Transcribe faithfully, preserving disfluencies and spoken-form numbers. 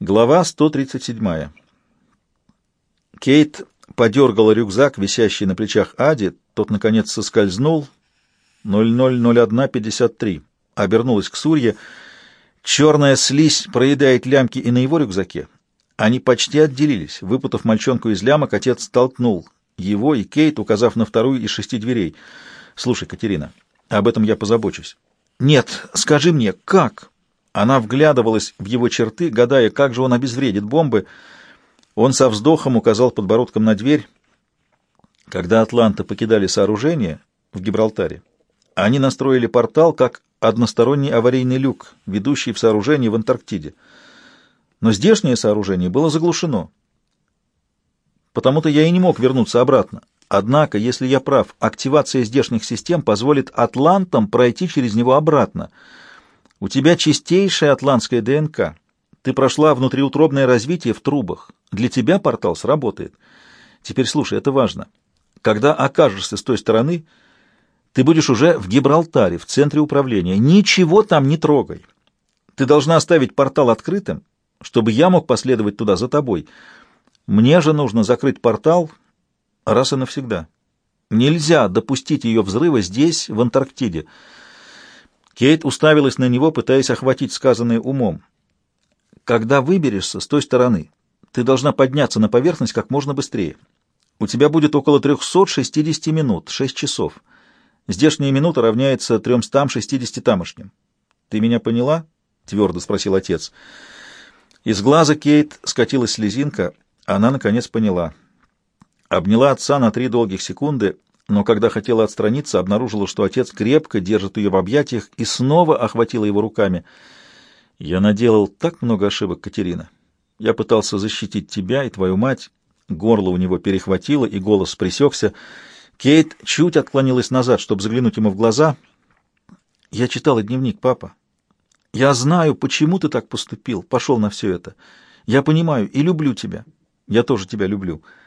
Глава сто тридцать семь. Кейт подергала рюкзак, висящий на плечах Ади. Тот, наконец, соскользнул. ноль ноль ноль один пятьдесят три. Обернулась к Сурье. Черная слизь проедает лямки и на его рюкзаке. Они почти отделились. Выпутав мальчонку из лямок, отец столкнул его и Кейт, указав на вторую из шести дверей. «Слушай, Катерина, об этом я позабочусь». «Нет, скажи мне, как?» Она вглядывалась в его черты, гадая, как же он обезвредит бомбы. Он со вздохом указал подбородком на дверь. Когда атланты покидали сооружение в Гибралтаре, они настроили портал как односторонний аварийный люк, ведущий в сооружение в Антарктиде. Но здешнее сооружение было заглушено. Потому-то я и не мог вернуться обратно. Однако, если я прав, активация здешних систем позволит атлантам пройти через него обратно. У тебя чистейшая атлантская ДНК. Ты прошла внутриутробное развитие в трубах. Для тебя портал сработает. Теперь слушай, это важно. Когда окажешься с той стороны, ты будешь уже в Гибралтаре, в центре управления. Ничего там не трогай. Ты должна оставить портал открытым, чтобы я мог последовать туда за тобой. Мне же нужно закрыть портал раз и навсегда. Нельзя допустить ее взрыва здесь, в Антарктиде. Кейт уставилась на него, пытаясь охватить сказанное умом. Когда выберешься с той стороны, ты должна подняться на поверхность как можно быстрее. У тебя будет около трехсот шестидесяти минут, шесть часов. Здешняя минута равняется тремстам шестидесяти тамошним. Ты меня поняла? Твердо спросил отец. Из глаза Кейт скатилась слезинка. Она, наконец, поняла. Обняла отца на три долгих секунды, но когда хотела отстраниться, обнаружила, что отец крепко держит ее в объятиях и снова охватила его руками. «Я наделал так много ошибок, Катерина. Я пытался защитить тебя и твою мать». Горло у него перехватило, и голос пресекся. Кейт чуть отклонилась назад, чтобы заглянуть ему в глаза. «Я читала дневник, папа. Я знаю, почему ты так поступил, пошел на все это. Я понимаю и люблю тебя. Я тоже тебя люблю».